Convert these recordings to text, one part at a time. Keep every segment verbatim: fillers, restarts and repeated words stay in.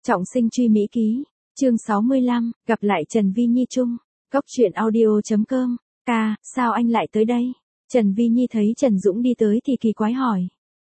Trọng sinh truy Mỹ ký, chương sáu mươi lăm, gặp lại Trần Vi Nhi chung, Cốc truyện audio chấm com, ca, sao anh lại tới đây? Trần Vi Nhi thấy Trần Dũng đi tới thì kỳ quái hỏi.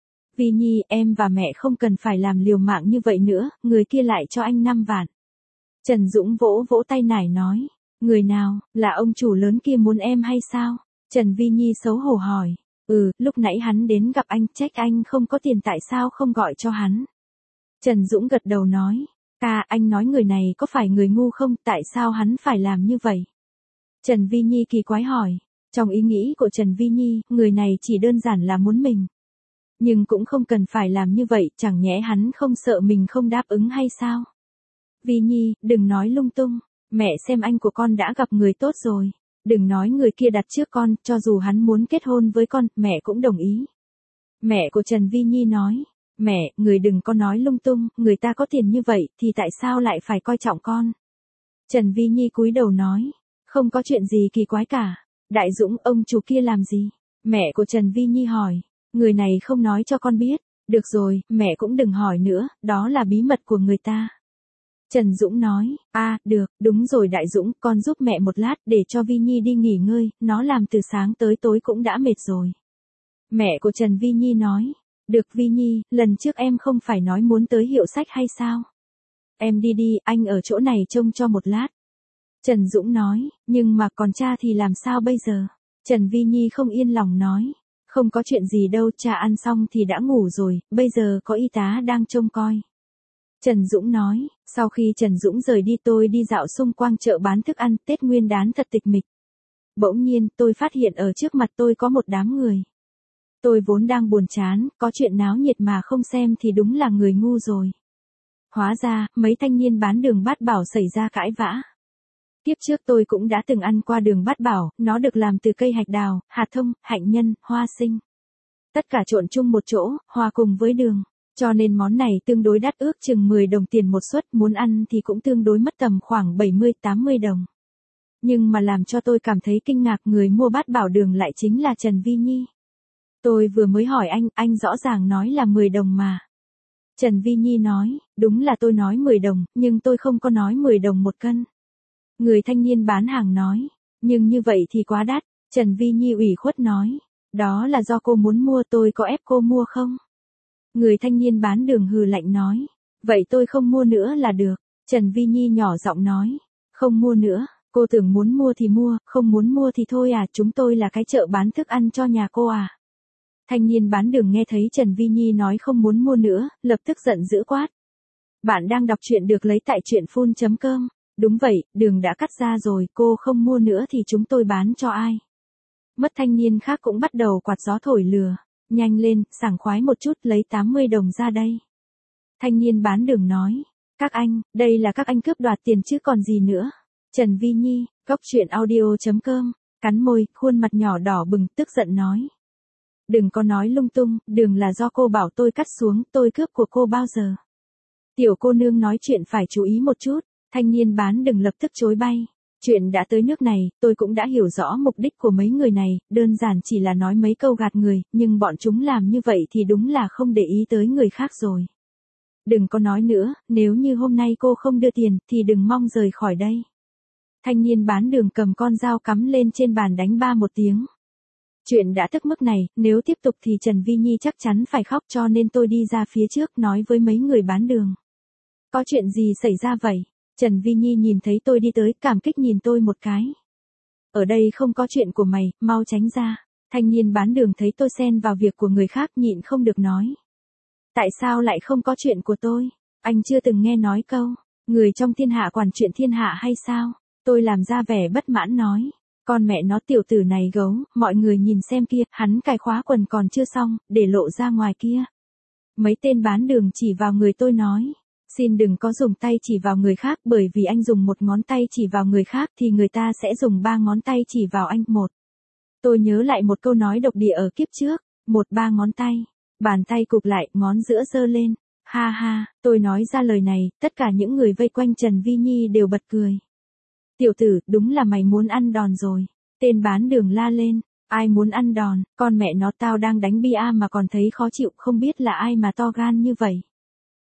Vi Nhi, em và mẹ không cần phải làm liều mạng như vậy nữa, người kia lại cho anh năm vạn. Trần Dũng vỗ vỗ tay nải nói, người nào, là ông chủ lớn kia muốn em hay sao? Trần Vi Nhi xấu hổ hỏi, ừ, lúc nãy hắn đến gặp anh, trách anh không có tiền tại sao không gọi cho hắn. Trần Dũng gật đầu nói, ca, anh nói người này có phải người ngu không, tại sao hắn phải làm như vậy? Trần Vi Nhi kỳ quái hỏi, trong ý nghĩ của Trần Vi Nhi, người này chỉ đơn giản là muốn mình. Nhưng cũng không cần phải làm như vậy, chẳng nhẽ hắn không sợ mình không đáp ứng hay sao? Vi Nhi, đừng nói lung tung, mẹ xem anh của con đã gặp người tốt rồi. Đừng nói người kia đặt trước con, cho dù hắn muốn kết hôn với con, mẹ cũng đồng ý. Mẹ của Trần Vi Nhi nói, mẹ, người đừng có nói lung tung, người ta có tiền như vậy, thì tại sao lại phải coi trọng con? Trần Vi Nhi cúi đầu nói, không có chuyện gì kỳ quái cả. Đại Dũng, ông chủ kia làm gì? Mẹ của Trần Vi Nhi hỏi, người này không nói cho con biết. Được rồi, mẹ cũng đừng hỏi nữa, đó là bí mật của người ta. Trần Dũng nói, a, à, được, đúng rồi Đại Dũng, con giúp mẹ một lát để cho Vi Nhi đi nghỉ ngơi, nó làm từ sáng tới tối cũng đã mệt rồi. Mẹ của Trần Vi Nhi nói, được Vi Nhi, lần trước em không phải nói muốn tới hiệu sách hay sao? Em đi đi, anh ở chỗ này trông cho một lát. Trần Dũng nói, nhưng mà còn cha thì làm sao bây giờ? Trần Vi Nhi không yên lòng nói, không có chuyện gì đâu, cha ăn xong thì đã ngủ rồi, bây giờ có y tá đang trông coi. Trần Dũng nói, sau khi Trần Dũng rời đi tôi đi dạo xung quanh chợ bán thức ăn, Tết Nguyên đán thật tịch mịch. Bỗng nhiên, tôi phát hiện ở trước mặt tôi có một đám người. Tôi vốn đang buồn chán, có chuyện náo nhiệt mà không xem thì đúng là người ngu rồi. Hóa ra, mấy thanh niên bán đường Bát Bảo xảy ra cãi vã. Tiếp trước tôi cũng đã từng ăn qua đường Bát Bảo, nó được làm từ cây hạch đào, hạt thông, hạnh nhân, hoa sinh. Tất cả trộn chung một chỗ, hòa cùng với đường. Cho nên món này tương đối đắt, ước chừng mười đồng tiền một suất, muốn ăn thì cũng tương đối mất tầm khoảng bảy mươi tám mươi đồng. Nhưng mà làm cho tôi cảm thấy kinh ngạc, người mua Bát Bảo đường lại chính là Trần Vi Nhi. Tôi vừa mới hỏi anh, anh rõ ràng nói là mười đồng mà. Trần Vi Nhi nói, đúng là tôi nói mười đồng, nhưng tôi không có nói mười đồng một cân. Người thanh niên bán hàng nói, nhưng như vậy thì quá đắt. Trần Vi Nhi ủy khuất nói, đó là do cô muốn mua, tôi có ép cô mua không? Người thanh niên bán đường hừ lạnh nói, vậy tôi không mua nữa là được. Trần Vi Nhi nhỏ giọng nói, không mua nữa, cô tưởng muốn mua thì mua, không muốn mua thì thôi à, chúng tôi là cái chợ bán thức ăn cho nhà cô à. Thanh niên bán đường nghe thấy Trần Vi Nhi nói không muốn mua nữa, lập tức giận dữ quát. Bạn đang đọc truyện được lấy tại truyện phun chấm com. Đúng vậy, đường đã cắt ra rồi, cô không mua nữa thì chúng tôi bán cho ai? Mất thanh niên khác cũng bắt đầu quạt gió thổi lừa. Nhanh lên, sảng khoái một chút, lấy tám mươi đồng ra đây. Thanh niên bán đường nói, các anh, đây là các anh cướp đoạt tiền chứ còn gì nữa. Trần Vi Nhi, Cốc truyện audio chấm com, cắn môi, khuôn mặt nhỏ đỏ bừng, tức giận nói. Đừng có nói lung tung, đường là do cô bảo tôi cắt xuống, tôi cướp của cô bao giờ. Tiểu cô nương nói chuyện phải chú ý một chút. Thanh niên bán đường lập tức chối bay. Chuyện đã tới nước này, tôi cũng đã hiểu rõ mục đích của mấy người này, đơn giản chỉ là nói mấy câu gạt người, nhưng bọn chúng làm như vậy thì đúng là không để ý tới người khác rồi. Đừng có nói nữa, nếu như hôm nay cô không đưa tiền, thì đừng mong rời khỏi đây. Thanh niên bán đường cầm con dao cắm lên trên bàn đánh ba một tiếng. Chuyện đã tức mức này, nếu tiếp tục thì Trần Vi Nhi chắc chắn phải khóc, cho nên tôi đi ra phía trước nói với mấy người bán đường. Có chuyện gì xảy ra vậy? Trần Vi Nhi nhìn thấy tôi đi tới, cảm kích nhìn tôi một cái. Ở đây không có chuyện của mày, mau tránh ra. Thanh niên bán đường thấy tôi xen vào việc của người khác nhịn không được nói. Tại sao lại không có chuyện của tôi? Anh chưa từng nghe nói câu, người trong thiên hạ quản chuyện thiên hạ hay sao? Tôi làm ra vẻ bất mãn nói. Con mẹ nó tiểu tử này gấu, mọi người nhìn xem kia, hắn cài khóa quần còn chưa xong, để lộ ra ngoài kia. Mấy tên bán đường chỉ vào người tôi nói. Xin đừng có dùng tay chỉ vào người khác, bởi vì anh dùng một ngón tay chỉ vào người khác thì người ta sẽ dùng ba ngón tay chỉ vào anh. Một. Tôi nhớ lại một câu nói độc địa ở kiếp trước, một ba ngón tay, bàn tay cụp lại, ngón giữa giơ lên. Ha ha, tôi nói ra lời này, tất cả những người vây quanh Trần Vi Nhi đều bật cười. Tiểu tử, đúng là mày muốn ăn đòn rồi. Tên bán đường la lên, ai muốn ăn đòn, con mẹ nó tao đang đánh bia mà còn thấy khó chịu, không biết là ai mà to gan như vậy.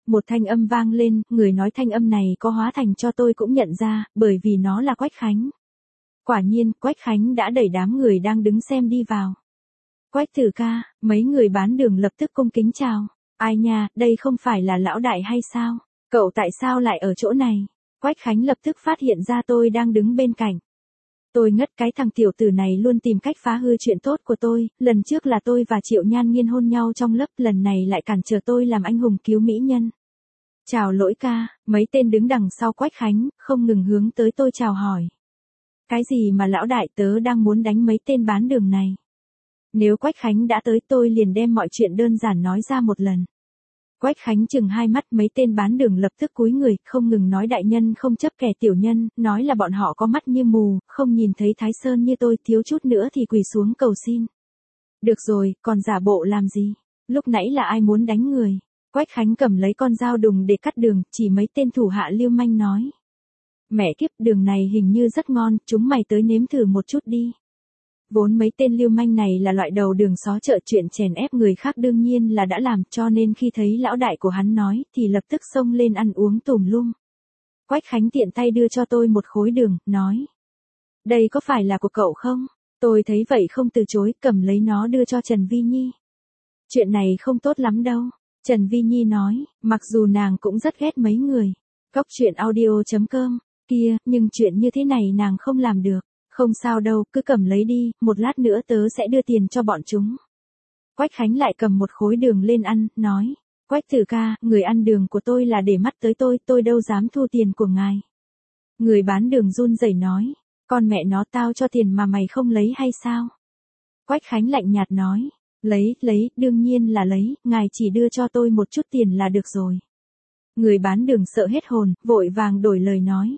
Một thanh âm vang lên, người nói thanh âm này có hóa thành cho tôi cũng nhận ra, bởi vì nó là Quách Khánh. Quả nhiên, Quách Khánh đã đẩy đám người đang đứng xem đi vào. Quách Tử ca, mấy người bán đường lập tức cung kính chào. Ai nha, đây không phải là lão đại hay sao? Cậu tại sao lại ở chỗ này? Quách Khánh lập tức phát hiện ra tôi đang đứng bên cạnh. Tôi ngất, cái thằng tiểu tử này luôn tìm cách phá hư chuyện tốt của tôi, lần trước là tôi và Triệu Nhan Nghiên hôn nhau trong lớp, lần này lại cản trở tôi làm anh hùng cứu mỹ nhân. Chào lỗi ca, mấy tên đứng đằng sau Quách Khánh, không ngừng hướng tới tôi chào hỏi. Cái gì mà lão đại, tớ đang muốn đánh mấy tên bán đường này. Nếu Quách Khánh đã tới tôi liền đem mọi chuyện đơn giản nói ra một lần. Quách Khánh chừng hai mắt, mấy tên bán đường lập tức cúi người, không ngừng nói đại nhân không chấp kẻ tiểu nhân, nói là bọn họ có mắt như mù, không nhìn thấy Thái Sơn như tôi, thiếu chút nữa thì quỳ xuống cầu xin. Được rồi, còn giả bộ làm gì? Lúc nãy là ai muốn đánh người? Quách Khánh cầm lấy con dao đùng để cắt đường, chỉ mấy tên thủ hạ lưu manh nói. Mẹ kiếp, đường này hình như rất ngon, chúng mày tới nếm thử một chút đi. Vốn mấy tên lưu manh này là loại đầu đường xó chợ, chuyện chèn ép người khác đương nhiên là đã làm, cho nên khi thấy lão đại của hắn nói, thì lập tức xông lên ăn uống tùm lum. Quách Khánh tiện tay đưa cho tôi một khối đường, nói. Đây có phải là của cậu không? Tôi thấy vậy không từ chối, cầm lấy nó đưa cho Trần Vi Nhi. Chuyện này không tốt lắm đâu. Trần Vi Nhi nói, mặc dù nàng cũng rất ghét mấy người. Cóc truyện audio chấm com, kia, nhưng chuyện như thế này nàng không làm được. Không sao đâu, cứ cầm lấy đi, một lát nữa tớ sẽ đưa tiền cho bọn chúng. Quách Khánh lại cầm một khối đường lên ăn, nói. Quách Tử ca, người ăn đường của tôi là để mắt tới tôi, tôi đâu dám thu tiền của ngài. Người bán đường run rẩy nói. Con mẹ nó, tao cho tiền mà mày không lấy hay sao? Quách Khánh lạnh nhạt nói. Lấy, lấy, đương nhiên là lấy, ngài chỉ đưa cho tôi một chút tiền là được rồi. Người bán đường sợ hết hồn, vội vàng đổi lời nói.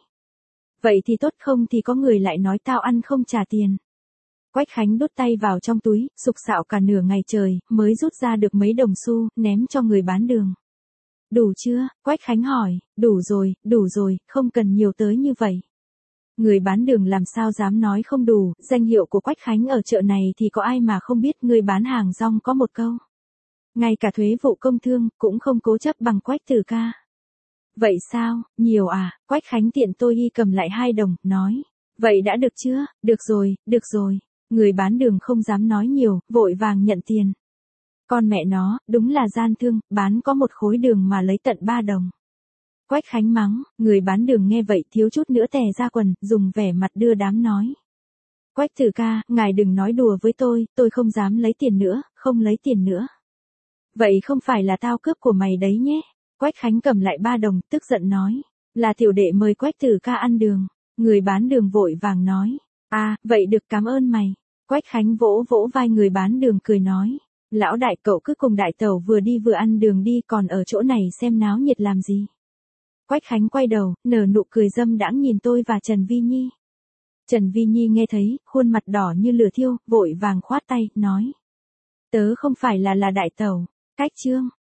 Vậy thì tốt, không thì có người lại nói tao ăn không trả tiền. Quách Khánh đút tay vào trong túi, sục sạo cả nửa ngày trời, mới rút ra được mấy đồng xu, ném cho người bán đường. Đủ chưa? Quách Khánh hỏi. Đủ rồi, đủ rồi, không cần nhiều tới như vậy. Người bán đường làm sao dám nói không đủ, danh hiệu của Quách Khánh ở chợ này thì có ai mà không biết, người bán hàng rong có một câu. Ngay cả thuế vụ công thương, cũng không cố chấp bằng Quách Tử ca. Vậy sao, nhiều à? Quách Khánh tiện tôi y cầm lại hai đồng, nói. Vậy đã được chưa? Được rồi, được rồi. Người bán đường không dám nói nhiều, vội vàng nhận tiền. Con mẹ nó, đúng là gian thương, bán có một khối đường mà lấy tận ba đồng. Quách Khánh mắng, người bán đường nghe vậy thiếu chút nữa tè ra quần, dùng vẻ mặt đưa đám nói. Quách Tử ca, ngài đừng nói đùa với tôi, tôi không dám lấy tiền nữa, không lấy tiền nữa. Vậy không phải là tao cướp của mày đấy nhé. Quách Khánh cầm lại ba đồng, tức giận nói. Là tiểu đệ mời Quách Tử ca ăn đường. Người bán đường vội vàng nói. À, vậy được, cảm ơn mày. Quách Khánh vỗ vỗ vai người bán đường cười nói. Lão đại, cậu cứ cùng đại tẩu vừa đi vừa ăn đường đi, còn ở chỗ này xem náo nhiệt làm gì. Quách Khánh quay đầu, nở nụ cười dâm đãng nhìn tôi và Trần Vi Nhi. Trần Vi Nhi nghe thấy, khuôn mặt đỏ như lửa thiêu, vội vàng khoát tay, nói. Tớ không phải là là đại tẩu. Cách chương.